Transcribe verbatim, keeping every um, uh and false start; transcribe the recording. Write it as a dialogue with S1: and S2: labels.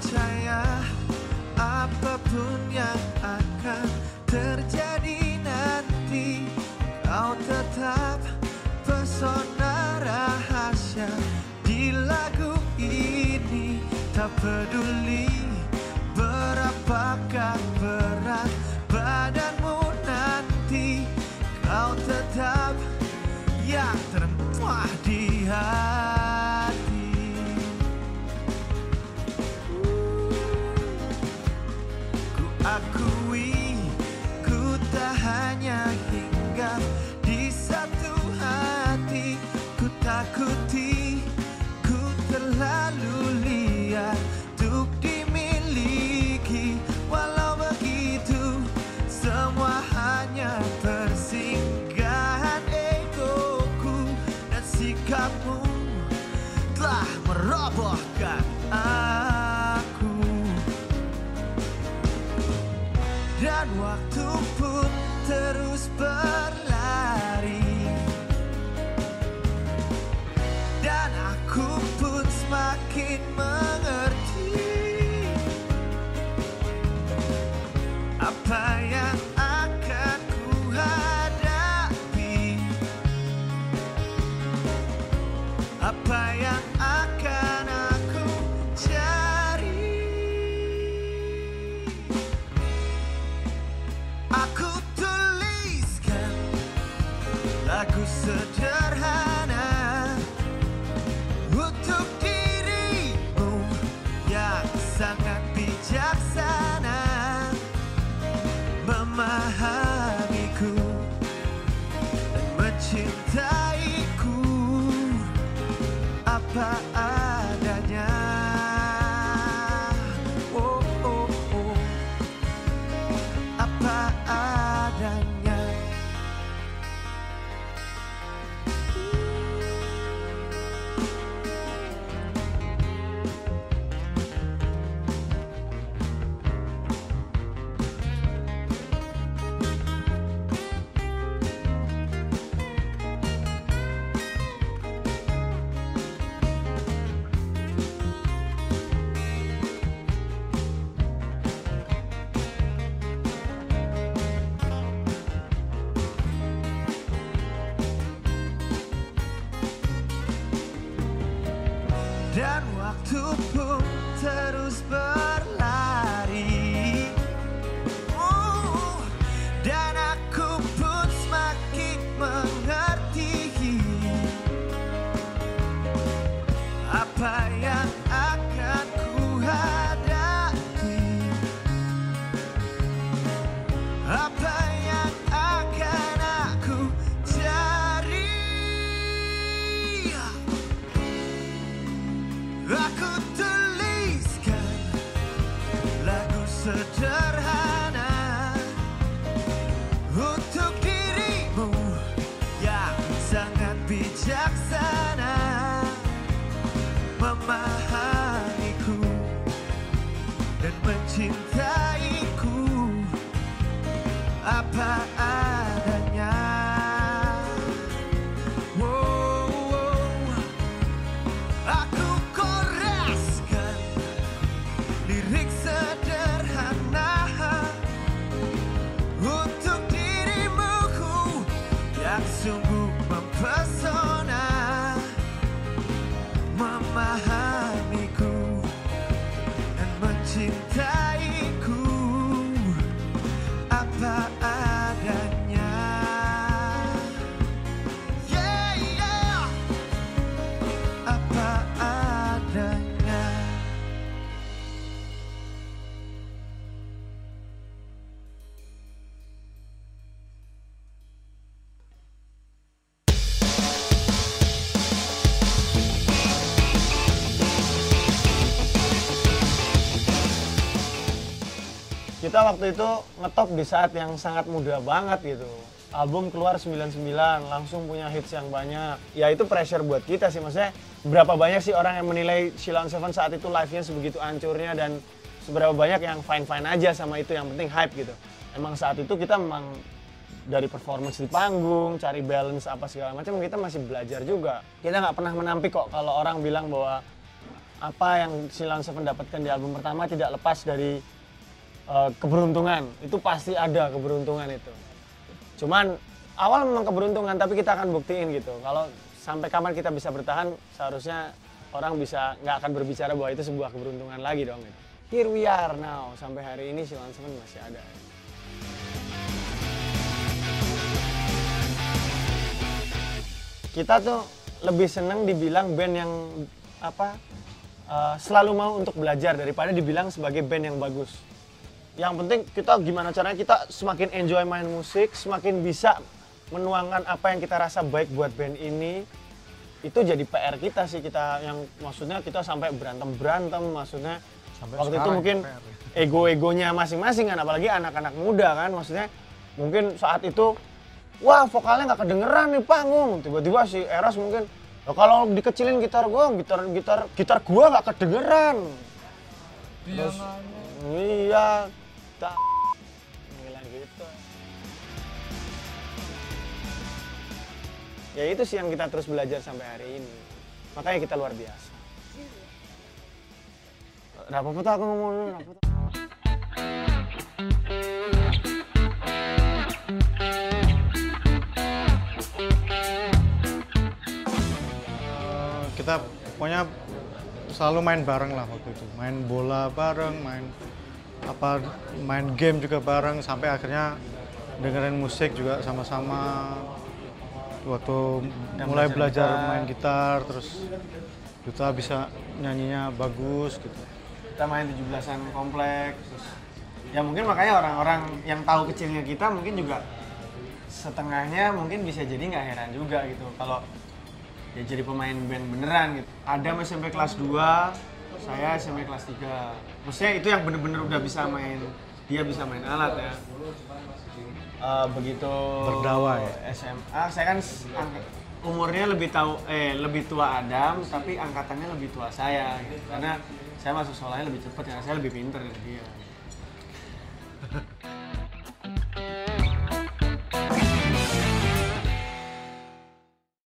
S1: percaya apapun yang akan terjadi nanti, kau tetap pesona rahasia di lagu ini. Tak peduli berapakah berat badanmu nanti, kau tetap yang termuah di hati. Ku akui, ku tak hanya hinggap di satu hati. Ku takuti, ku terlalu liar untuk dimiliki. Walau begitu, semua hanya persinggahan egoku, dan sikapmu telah merobohkan aku. Dan waktu pun terus berlari, dan aku pun semakin mengerti apa yang akan ku hadapi, apa yang akan aku cari. Aku tuliskan lagu sederhana untuk dirimu yang sangat bijaksana, memahamiku dan mencintaiku apa adanya. Oh, oh, oh. Apa adanya. Dan waktu pun terus berlari, oh, dan aku pun semakin mengerti apa yang akan ku hadapi, apa yang akan aku cari. Aku tuliskan lagu sederhana untuk dirimu yang sangat bijaksana, memahamiku dan mencintaiku apa adanya. Wow, wow. Aku koreskan lirik sederhana untuk dirimu yang sungguh mempesona, memahamiku dan mencintaiku apa adanya. Yeah, yeah. Apa adanya.
S2: Kita waktu itu ngetop di saat yang sangat muda banget gitu. Album keluar sembilan puluh sembilan, langsung punya hits yang banyak. Ya itu pressure buat kita sih, maksudnya berapa banyak sih orang yang menilai Sheila on Seven saat itu live-nya sebegitu hancurnya, dan seberapa banyak yang fine-fine aja sama itu, yang penting hype gitu. Emang saat itu kita memang dari performance di panggung, cari balance apa segala macam, kita masih belajar juga. Kita nggak pernah menampik kok kalau orang bilang bahwa apa yang Sheila on Seven dapatkan di album pertama tidak lepas dari uh, keberuntungan. Itu pasti ada keberuntungan itu. Cuman awal memang keberuntungan, tapi kita akan buktiin gitu. Kalau sampai kapan kita bisa bertahan, seharusnya orang bisa nggak akan berbicara bahwa itu sebuah keberuntungan lagi dong. Gitu. Here we are now, sampai hari ini Sheila on Seven masih ada. Kita tuh lebih seneng dibilang band yang apa uh, selalu mau untuk belajar daripada dibilang sebagai band yang bagus. Yang penting kita gimana caranya kita semakin enjoy main musik, semakin bisa menuangkan apa yang kita rasa baik buat band ini. Itu jadi P R kita sih, kita yang maksudnya kita sampai berantem-berantem, maksudnya sampai waktu itu mungkin ego-egonya masing-masing kan, apalagi anak-anak muda kan, maksudnya mungkin saat itu wah vokalnya nggak kedengeran nih panggung, tiba-tiba si Eros mungkin kalau dikecilin gitar gua, gitar gitar gitar gua nggak kedengeran. Terus iya, tak bilang gitu. Ya itu sih yang kita terus belajar sampai hari ini. Makanya kita luar biasa. Nggak apa-apa tuh aku ngomong dulu.
S3: Kita pokoknya selalu main bareng lah waktu itu, main bola bareng, main apa, main game juga bareng, sampai akhirnya dengerin musik juga sama-sama. Waktu Dan mulai belajar, belajar main gitar, terus kita bisa nyanyinya bagus gitu.
S2: Kita main tujuh belasan komplek, terus ya mungkin makanya orang-orang yang tahu kecilnya kita mungkin juga setengahnya mungkin bisa jadi nggak heran juga gitu kalau ya jadi pemain band beneran gitu. Adam S M P kelas dua, saya S M P kelas tiga. Maksudnya itu yang bener-bener udah bisa main, dia bisa main alat ya. Uh, begitu
S3: berdawa ya.
S2: S M A, saya kan umurnya lebih tahu eh lebih tua Adam, tapi angkatannya lebih tua saya gitu. Karena saya masuk sekolahnya lebih cepat karena saya lebih pintar dari dia.